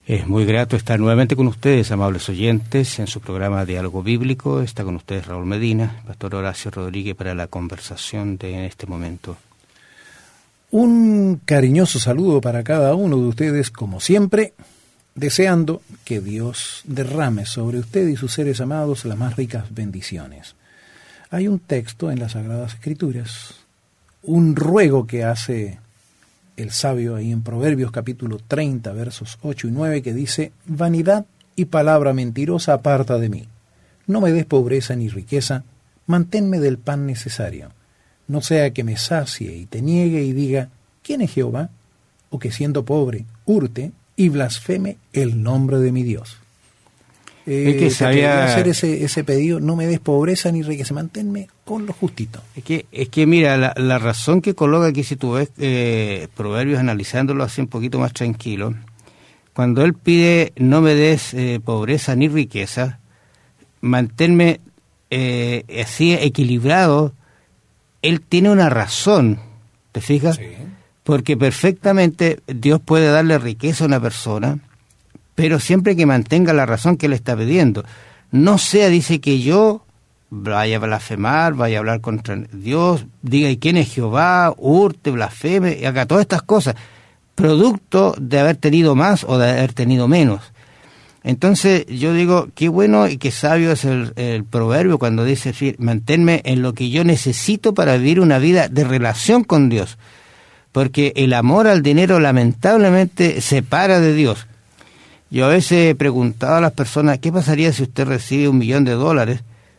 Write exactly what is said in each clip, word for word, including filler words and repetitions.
Es muy grato estar nuevamente con ustedes, amables oyentes, en su programa Diálogo Bíblico. Está con ustedes Raúl Medina, Pastor Horacio Rodríguez, para la conversación de este momento. Un cariñoso saludo para cada uno de ustedes, como siempre, deseando que Dios derrame sobre usted y sus seres amados las más ricas bendiciones. Hay un texto en las Sagradas Escrituras, un ruego que hace el sabio ahí en Proverbios capítulo treinta, versos ocho y nueve, que dice: vanidad y palabra mentirosa aparta de mí. No me des pobreza ni riqueza, manténme del pan necesario. No sea que me sacie y te niegue y diga: ¿quién es Jehová? O que siendo pobre, hurte y blasfeme el nombre de mi Dios. Eh, es que sabía hacer ese, ese pedido: no me des pobreza ni riqueza, manténme con lo justito. Es que, es que mira, la, la razón que coloca aquí, si tú ves eh, Proverbios analizándolo así un poquito más tranquilo, cuando él pide no me des eh, pobreza ni riqueza, manténme eh, así equilibrado, él tiene una razón, ¿te fijas? Sí. Porque perfectamente Dios puede darle riqueza a una persona, pero siempre que mantenga la razón que él está pidiendo. No sea, dice, que yo vaya a blasfemar, vaya a hablar contra Dios, diga ¿y quién es Jehová?, hurte, blasfeme, y haga todas estas cosas, producto de haber tenido más o de haber tenido menos. Entonces yo digo, qué bueno y qué sabio es el, el proverbio cuando dice, manténme en lo que yo necesito para vivir una vida de relación con Dios, porque el amor al dinero lamentablemente separa de Dios. Yo a veces he preguntado a las personas, ¿qué pasaría si usted recibe un millón de dólares?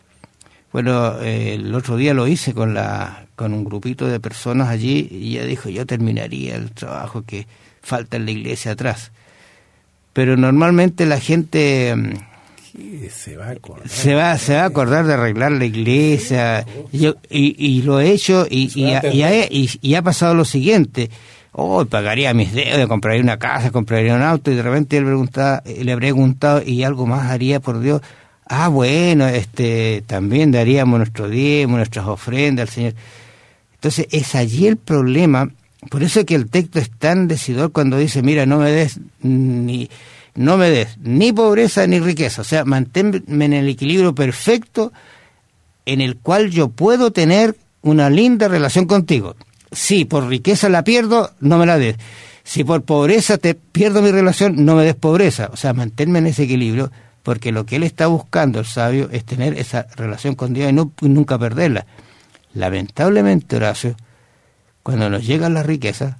Bueno, eh, el otro día lo hice con la con un grupito de personas allí y ella dijo, yo terminaría el trabajo que falta en la iglesia atrás. Pero normalmente la gente sí, se va a acordar, se va, se va a acordar de arreglar la iglesia. Sí, yo, y, y lo he hecho y, y, ha, y, ha, y, y ha pasado lo siguiente. Oh, pagaría mis deudas, compraría una casa, compraría un auto, y de repente él preguntaba, le he preguntado, ¿y algo más haría por Dios? Ah, bueno, este, también daríamos nuestro diezmo, nuestras ofrendas al Señor. Entonces, es allí el problema. Por eso es que el texto es tan decidor cuando dice, mira, no me des ni, no me des ni pobreza ni riqueza. O sea, manténme en el equilibrio perfecto en el cual yo puedo tener una linda relación contigo. Si por riqueza la pierdo, no me la des. Si por pobreza te pierdo mi relación, no me des pobreza. O sea, manténme en ese equilibrio, porque lo que él está buscando, el sabio, es tener esa relación con Dios y, no, y nunca perderla. Lamentablemente, Horacio, cuando nos llegan las riquezas,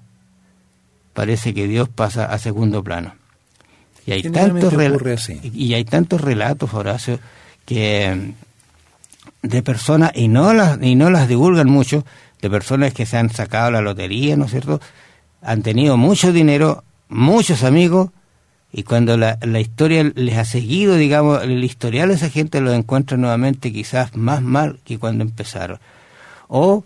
parece que Dios pasa a segundo plano. Y hay tantos rel- y hay tantos relatos, Horacio, que de personas, y no las, y no las divulgan mucho, de personas que se han sacado la lotería, ¿no es cierto? Han tenido mucho dinero, muchos amigos, y cuando la, la historia les ha seguido, digamos, el historial de esa gente los encuentra nuevamente quizás más mal que cuando empezaron. O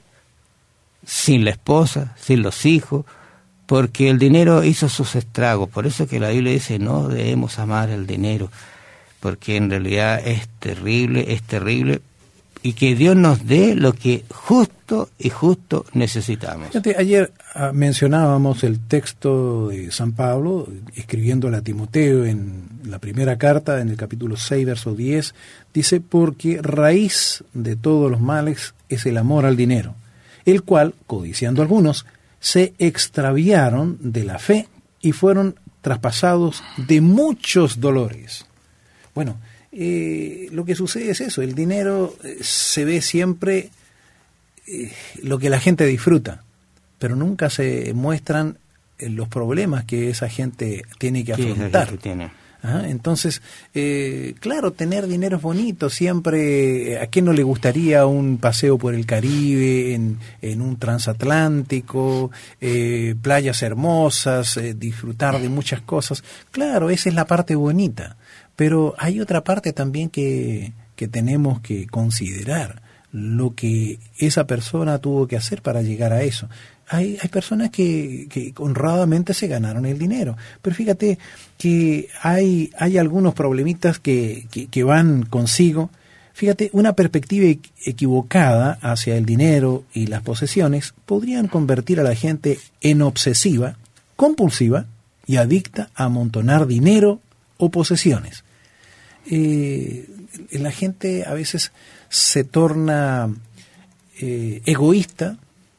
sin la esposa, sin los hijos, porque el dinero hizo sus estragos. Por eso que la Biblia dice, no debemos amar el dinero, porque en realidad es terrible, es terrible, y que Dios nos dé lo que justo y justo necesitamos. Fíjate, ayer ah, mencionábamos el texto de San Pablo, escribiéndole a Timoteo en la primera carta, en el capítulo seis, verso diez, dice, porque raíz de todos los males es el amor al dinero, el cual, codiciando algunos, se extraviaron de la fe y fueron traspasados de muchos dolores. Bueno, Eh, lo que sucede es eso, el dinero eh, se ve siempre eh, lo que la gente disfruta, pero nunca se muestran eh, los problemas que esa gente tiene que afrontar. Sí, tiene. ¿Ah? Entonces, eh, claro, tener dinero es bonito, siempre, ¿a quién no le gustaría un paseo por el Caribe, en, en un transatlántico, eh, playas hermosas, eh, disfrutar de muchas cosas? Claro, esa es la parte bonita. Pero hay otra parte también que, que tenemos que considerar, lo que esa persona tuvo que hacer para llegar a eso. Hay, hay personas que, que honradamente se ganaron el dinero, pero fíjate que hay, hay algunos problemitas que, que, que van consigo. Fíjate, una perspectiva equivocada hacia el dinero y las posesiones podrían convertir a la gente en obsesiva, compulsiva y adicta a amontonar dinero o posesiones. Eh, la gente a veces se torna eh, egoísta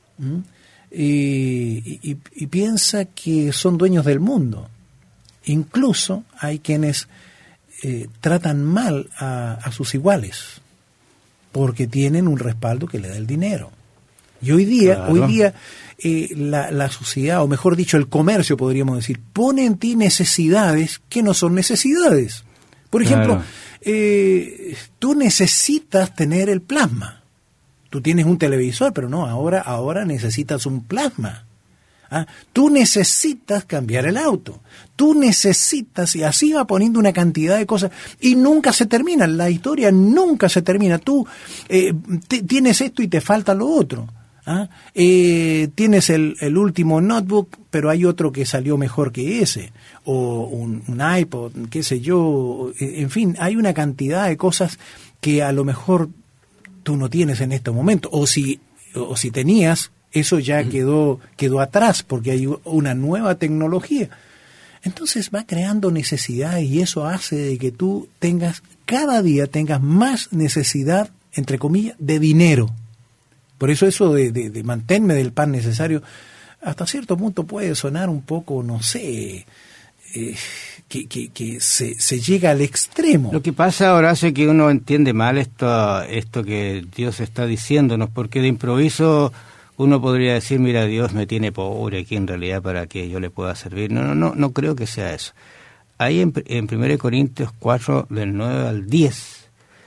y, y, y piensa que son dueños del mundo. Incluso hay quienes eh, tratan mal a, a sus iguales porque tienen un respaldo que le da el dinero. Y hoy día, claro. hoy día eh, la, la sociedad, o mejor dicho, el comercio, podríamos decir, pone en ti necesidades que no son necesidades. Por ejemplo, claro. eh, tú necesitas tener el plasma. Tú tienes un televisor, pero no, ahora, ahora necesitas un plasma. ¿Ah? Tú necesitas cambiar el auto. Tú necesitas, y así va poniendo una cantidad de cosas, y nunca se termina, la historia nunca se termina. Tú eh, te, tienes esto y te falta lo otro. ¿Ah? Eh, tienes el, el último notebook, pero hay otro que salió mejor que ese, o un, un iPod, qué sé yo, en fin, hay una cantidad de cosas que a lo mejor tú no tienes en este momento, o si, o si tenías, eso ya quedó, quedó atrás, porque hay una nueva tecnología. Entonces va creando necesidad, y eso hace de que tú tengas, cada día tengas más necesidad, entre comillas, de dinero. Por eso eso de, de, de mantenerme del pan necesario, hasta cierto punto puede sonar un poco, no sé, eh, que, que, que se, se llega al extremo. Lo que pasa, Horacio, es que uno entiende mal esto, esto que Dios está diciéndonos, porque de improviso uno podría decir, mira, Dios me tiene pobre aquí en realidad para que yo le pueda servir. No, no, no, no creo que sea eso. Ahí en, en primera Corintios cuatro, del nueve al diez,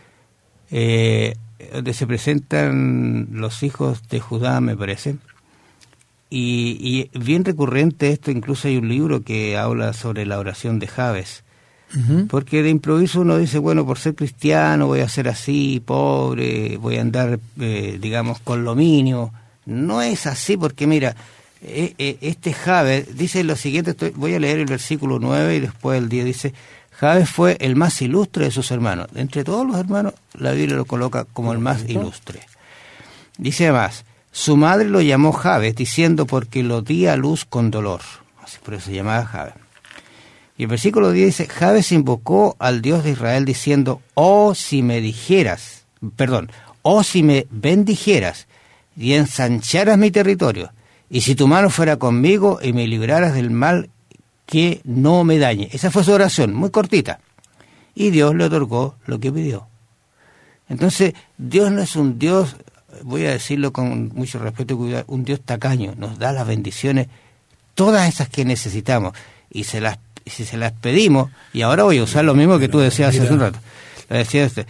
eh, donde se presentan los hijos de Judá, me parece, y, y bien recurrente esto, incluso hay un libro que habla sobre la oración de Jabes, uh-huh. porque de improviso uno dice, bueno, por ser cristiano voy a ser así, pobre, voy a andar, eh, digamos, con lo mínimo. No es así, porque mira, eh, eh, este Jabes dice lo siguiente, estoy, voy a leer el versículo nueve y después el diez, dice: Jabes fue el más ilustre de sus hermanos. Entre todos los hermanos, la Biblia lo coloca como el más ilustre. Dice además, su madre lo llamó Jabes, diciendo, porque lo di a luz con dolor. Así por eso se llamaba Jabes. Y el versículo diez dice, Jabes invocó al Dios de Israel, diciendo, oh, si me dijeras, perdón, oh, si me bendijeras y ensancharas mi territorio, y si tu mano fuera conmigo y me libraras del mal que no me dañe. Esa fue su oración, muy cortita. Y Dios le otorgó lo que pidió. Entonces, Dios no es un Dios, voy a decirlo con mucho respeto y cuidado, un Dios tacaño. Nos da las bendiciones, todas esas que necesitamos. Y se las, si se las pedimos, y ahora voy a usar lo mismo que tú decías hace un rato. Lo decía usted,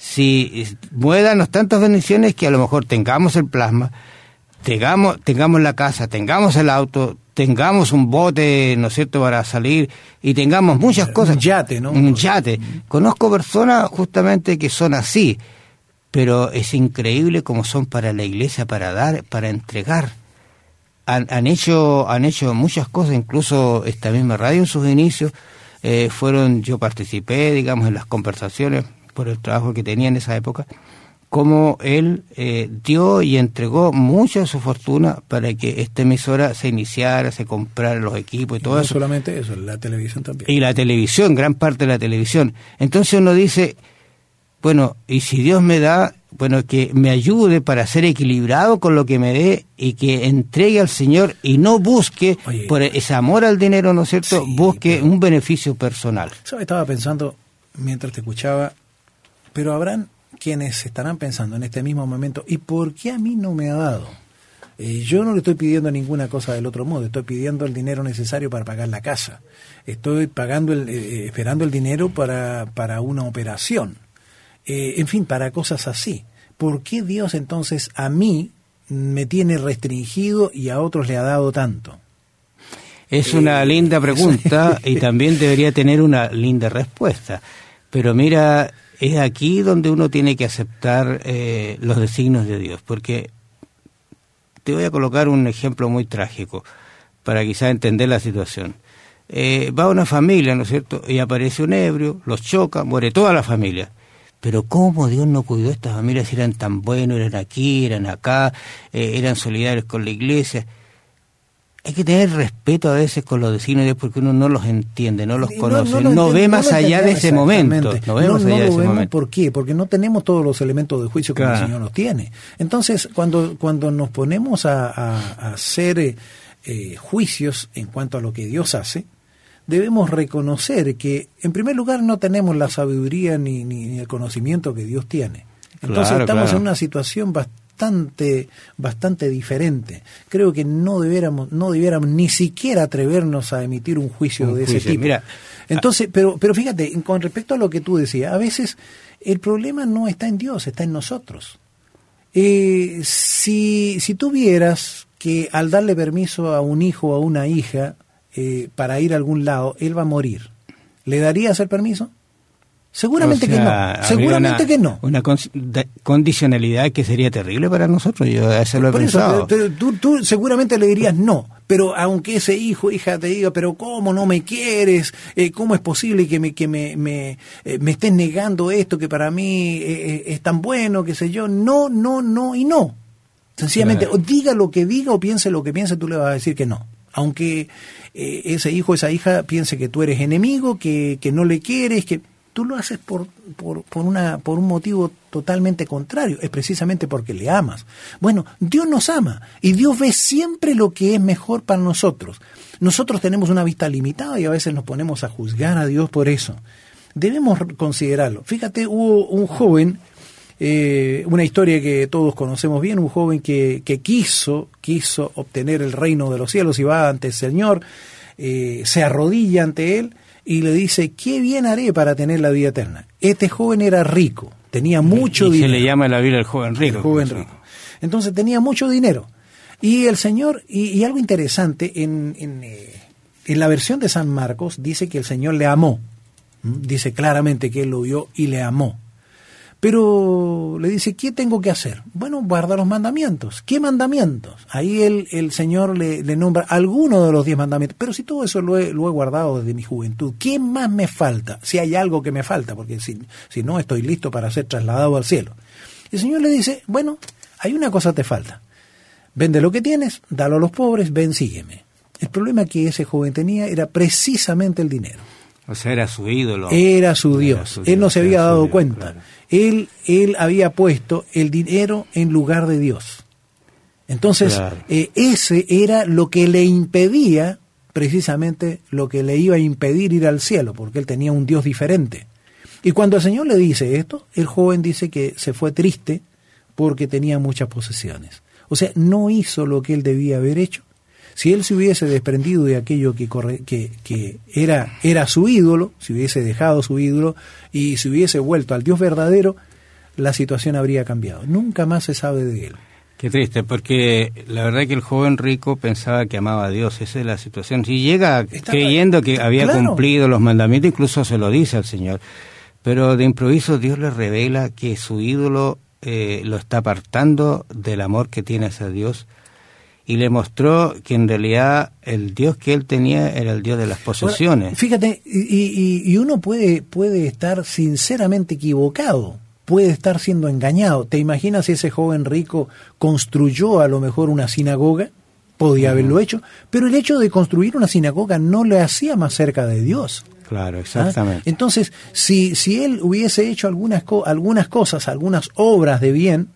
si muédanos tantas bendiciones que a lo mejor tengamos el plasma, tengamos, tengamos la casa, tengamos el auto, tengamos un bote, ¿no es cierto?, para salir, y tengamos muchas cosas. Un yate, ¿no? Un yate. Conozco personas justamente que son así, pero es increíble cómo son para la iglesia, para dar, para entregar. Han, han hecho han hecho muchas cosas, incluso esta misma radio en sus inicios, eh, fueron, yo participé, digamos, en las conversaciones por el trabajo que tenía en esa época, como él eh, dio y entregó mucha de su fortuna para que esta emisora se iniciara, se comprara los equipos y todo y no eso. No solamente eso, la televisión también. Y la televisión, gran parte de la televisión. Entonces uno dice, bueno, y si Dios me da, bueno, que me ayude para ser equilibrado con lo que me dé y que entregue al Señor y no busque, Oye, por ese amor al dinero, ¿no es cierto?, sí, busque pero, un beneficio personal. ¿Sabes? Estaba pensando, mientras te escuchaba, pero habrán quienes estarán pensando en este mismo momento, ¿y por qué a mí no me ha dado? Eh, yo no le estoy pidiendo ninguna cosa del otro modo, estoy pidiendo el dinero necesario para pagar la casa, estoy pagando el, eh, esperando el dinero para, para una operación, eh, en fin, para cosas así. ¿Por qué Dios entonces a mí me tiene restringido y a otros le ha dado tanto? Es una eh, linda pregunta y también debería tener una linda respuesta, pero mira, es aquí donde uno tiene que aceptar eh, los designios de Dios, porque te voy a colocar un ejemplo muy trágico para quizá entender la situación. Eh, va una familia, ¿no es cierto?, y aparece un ebrio, los choca, muere toda la familia. Pero ¿cómo Dios no cuidó a estas familias si eran tan buenos, eran aquí, eran acá, eh, eran solidarios con la iglesia? hay que tener respeto a veces con los designios de Dios porque uno no los entiende, no los conoce, no, no, no, no ve no más allá de ese momento. No ve no, más allá no de lo ese vemos. momento. ¿Por qué? Porque no tenemos todos los elementos de juicio que claro. el Señor nos tiene. Entonces, cuando, cuando nos ponemos a, a, a hacer eh, eh, juicios en cuanto a lo que Dios hace, debemos reconocer que, en primer lugar, no tenemos la sabiduría ni, ni, ni el conocimiento que Dios tiene. Entonces, claro, estamos claro. en una situación bastante bastante bastante diferente. Creo que no debiéramos no debiéramos ni siquiera atrevernos a emitir un juicio un de juicio. ese tipo. Mira, entonces, pero pero fíjate, con respecto a lo que tú decías, a veces el problema no está en Dios, está en nosotros. Eh, si si tú vieras que al darle permiso a un hijo o a una hija eh, para ir a algún lado, él va a morir, ¿le darías el permiso? Seguramente o sea, que no, seguramente una, que no. Una con, de, condicionalidad que sería terrible para nosotros, yo a eso lo he Por pensado. Eso, pero, tú, tú seguramente le dirías no, pero aunque ese hijo, hija te diga, pero ¿cómo no me quieres? Eh, ¿Cómo es posible que me que me, me, eh, me estés negando esto que para mí eh, es tan bueno, qué sé yo? No, no, no y no. Sencillamente, claro. o diga lo que diga o piense lo que piense, tú le vas a decir que no. Aunque eh, ese hijo, esa hija piense que tú eres enemigo, que, que no le quieres, que... Tú lo haces por, por, por, una, por un motivo totalmente contrario, es precisamente porque le amas. Bueno, Dios nos ama y Dios ve siempre lo que es mejor para nosotros. Nosotros tenemos una vista limitada y a veces nos ponemos a juzgar a Dios por eso. Debemos considerarlo. Fíjate, hubo un joven, eh, una historia que todos conocemos bien, un joven que, que quiso, quiso obtener el reino de los cielos y va ante el Señor, eh, se arrodilla ante Él, y le dice, ¿qué bien haré para tener la vida eterna? Este joven era rico, tenía mucho y dinero. Se le llama en la Biblia el joven rico. El joven rico. Entonces tenía mucho dinero. Y el Señor, y, y algo interesante, en, en, eh, en la versión de San Marcos dice que el Señor le amó. ¿Mm? Dice claramente que Él lo vio y le amó. Pero le dice, ¿qué tengo que hacer? Bueno, guarda los mandamientos. ¿Qué mandamientos? Ahí el, el Señor le, le nombra alguno de los diez mandamientos. Pero si todo eso lo he, lo he guardado desde mi juventud, ¿qué más me falta? Si hay algo que me falta, porque si, si no estoy listo para ser trasladado al cielo. El Señor le dice, bueno, hay una cosa que te falta. Vende lo que tienes, dalo a los pobres, ven, sígueme. El problema que ese joven tenía era precisamente el dinero. O sea, era su ídolo. Era su Dios. Era su Dios. Él no se había dado Dios, cuenta. Claro. Él, él había puesto el dinero en lugar de Dios. Entonces, claro. eh, ese era lo que le impedía, precisamente lo que le iba a impedir ir al cielo, porque él tenía un Dios diferente. Y cuando el Señor le dice esto, el joven dice que se fue triste porque tenía muchas posesiones. O sea, no hizo lo que él debía haber hecho. Si él se hubiese desprendido de aquello que, corre, que, que era, era su ídolo, si hubiese dejado su ídolo y se hubiese vuelto al Dios verdadero, la situación habría cambiado. Nunca más se sabe de él. Qué triste, porque la verdad es que el joven rico pensaba que amaba a Dios, esa es la situación. Si llega Está, creyendo que había claro. cumplido los mandamientos, incluso se lo dice al Señor, pero de improviso Dios le revela que su ídolo eh, lo está apartando del amor que tiene hacia Dios, y le mostró que en realidad el Dios que él tenía era el Dios de las posesiones. Ahora, fíjate, y, y, y uno puede, puede estar sinceramente equivocado, puede estar siendo engañado. ¿Te imaginas si ese joven rico construyó a lo mejor una sinagoga? Podía uh-huh. haberlo hecho, pero el hecho de construir una sinagoga no le hacía más cerca de Dios. Claro, exactamente. ¿Ah? Entonces, si, si él hubiese hecho algunas, co- algunas cosas, algunas obras de bien,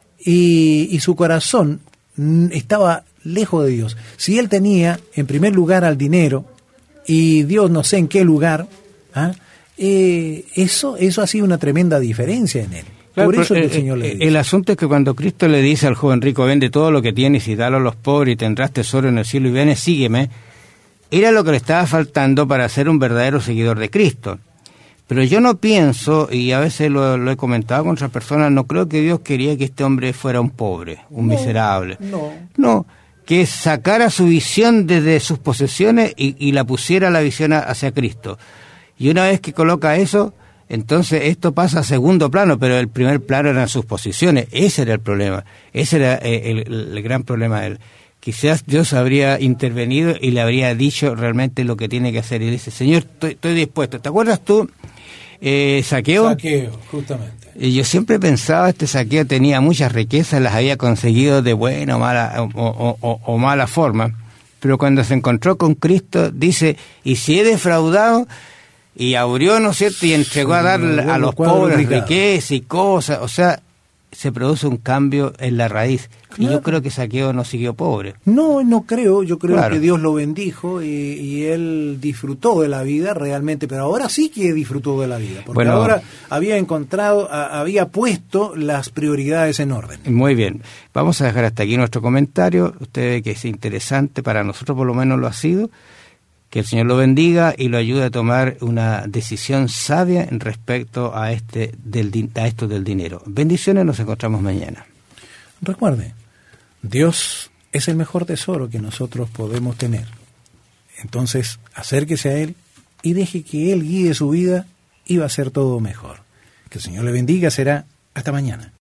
y, y su corazón estaba lejos de Dios. Si él tenía, en primer lugar, al dinero, y Dios no sé en qué lugar, ¿ah? eh, eso, eso ha sido una tremenda diferencia en él. Claro, Por eso el, el Señor le dice. El asunto es que cuando Cristo le dice al joven rico, vende todo lo que tienes y dalo a los pobres y tendrás tesoro en el cielo y ven, sígueme, era lo que le estaba faltando para ser un verdadero seguidor de Cristo. Pero yo no pienso, y a veces lo, lo he comentado con otras personas, no creo que Dios quería que este hombre fuera un pobre, un no, miserable. No. No, que sacara su visión desde sus posesiones y, y la pusiera a la visión hacia Cristo. Y una vez que coloca eso, entonces esto pasa a segundo plano, pero el primer plano eran sus posiciones. Ese era el problema, ese era el, el, el gran problema de él. Quizás Dios habría intervenido y le habría dicho realmente lo que tiene que hacer. Y dice, Señor, estoy, estoy dispuesto. ¿Te acuerdas tú? Eh, saqueo. Saqueo, justamente. Y yo siempre pensaba, este saqueo tenía muchas riquezas, las había conseguido de buena o mala, o, o, o, o mala forma, pero cuando se encontró con Cristo, dice, y si he defraudado, y abrió, ¿no es cierto?, y entregó a dar a los pobres riquezas y cosas, o sea, se produce un cambio en la raíz. Claro. Y yo creo que Zaqueo no siguió pobre. No, no creo, yo creo claro. que Dios lo bendijo y, y él disfrutó de la vida realmente, pero ahora sí que disfrutó de la vida, porque bueno, ahora había encontrado, a, había puesto las prioridades en orden. Muy bien, vamos a dejar hasta aquí nuestro comentario. Usted ve que es interesante, para nosotros por lo menos lo ha sido. Que el Señor lo bendiga y lo ayude a tomar una decisión sabia en respecto a este del a esto del dinero. Bendiciones, nos encontramos mañana. Recuerde, Dios es el mejor tesoro que nosotros podemos tener. Entonces, acérquese a Él y deje que Él guíe su vida y va a ser todo mejor. Que el Señor le bendiga, será hasta mañana.